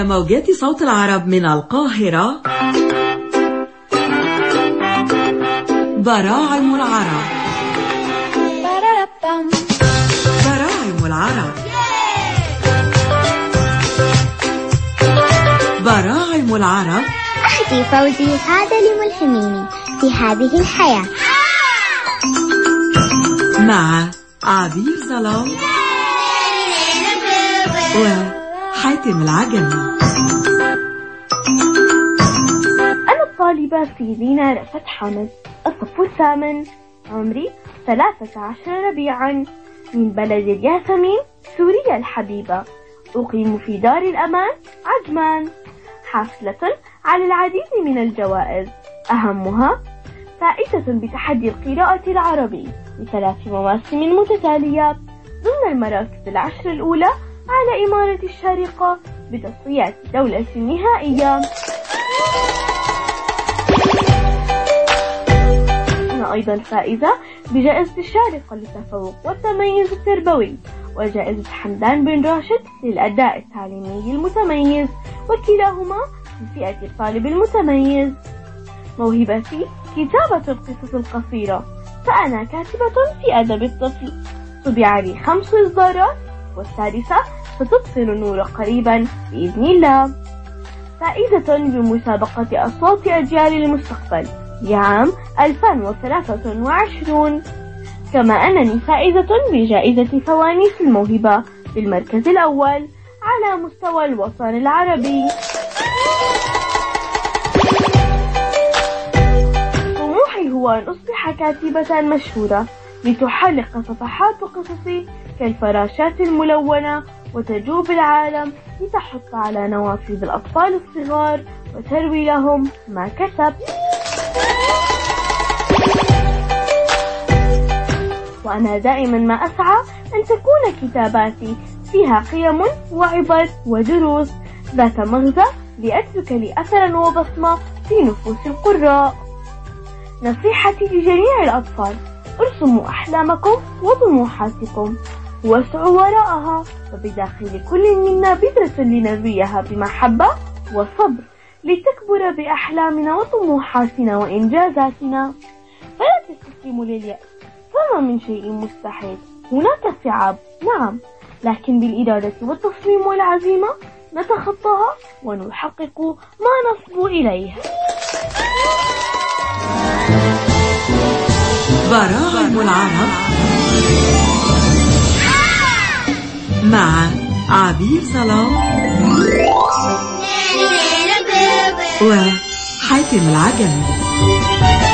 موجات صوت العرب من القاهرة. براعم العرب. براعم العرب. براعم العرب. أختي فوزي هذا لملهميني في هذه الحياة. مع عبير ظلام وحاتم العجمي. أنا الطالبة سيرينا رأفت حامد، الصف الثامن، عمري 13 ربيعا، من بلد الياسمين سوريا الحبيبة. أقيم في دار الأمان عجمان. حاصلة على العديد من الجوائز، أهمها فائزة بتحدي القراءة العربي ل3 مواسم متتالية ضمن المراكز 10 الأولى على إمارة الشارقة بتصفيات دولة النهائية. أنا أيضا فائزة بجائزة الشارقة للتفوق والتميز التربوي، وجائزة حمدان بن راشد للأداء التعليمي المتميز، وكلاهما في فئة الطالب المتميز. موهبتي كتابة القصص القصيرة، فأنا كاتبة في أدب الطفل. طبع لي 5 إصدارات، والسادسة ستبصر النور قريبا بإذن الله. فائزة بمسابقة أصوات أجيال المستقبل لعام 2023. كما أنني فائزة بجائزة فوانيس الموهبة بالمركز الأول على مستوى الوطن العربي. طموحي هو أن أصبح كاتبة مشهورة لتحلق صفحات قصصي كالفراشات الملونة وتجوب العالم لتحط على نوافذ الأطفال الصغار وتروي لهم ما كسبت. وأنا دائما ما أسعى أن تكون كتاباتي فيها قيم وعبر ودروس ذات مغزى لأترك لي أثرا وبصمة في نفوس القراء. نصيحتي لجميع الأطفال: ارسموا أحلامكم وطموحاتكم واسعوا وراءها، وبداخل كل منا بذرة لنرويها بمحبة وصبر لتكبر بأحلامنا وطموحاتنا وإنجازاتنا. فلا تستسلموا لليأس، فما من شيء مستحيل. هناك صعاب نعم، لكن بالإرادة والتصميم والعزيمة نتخطاها ونحقق ما نصبو إليه. براعم العرب مع عبير ظلام وحاتم العجمي.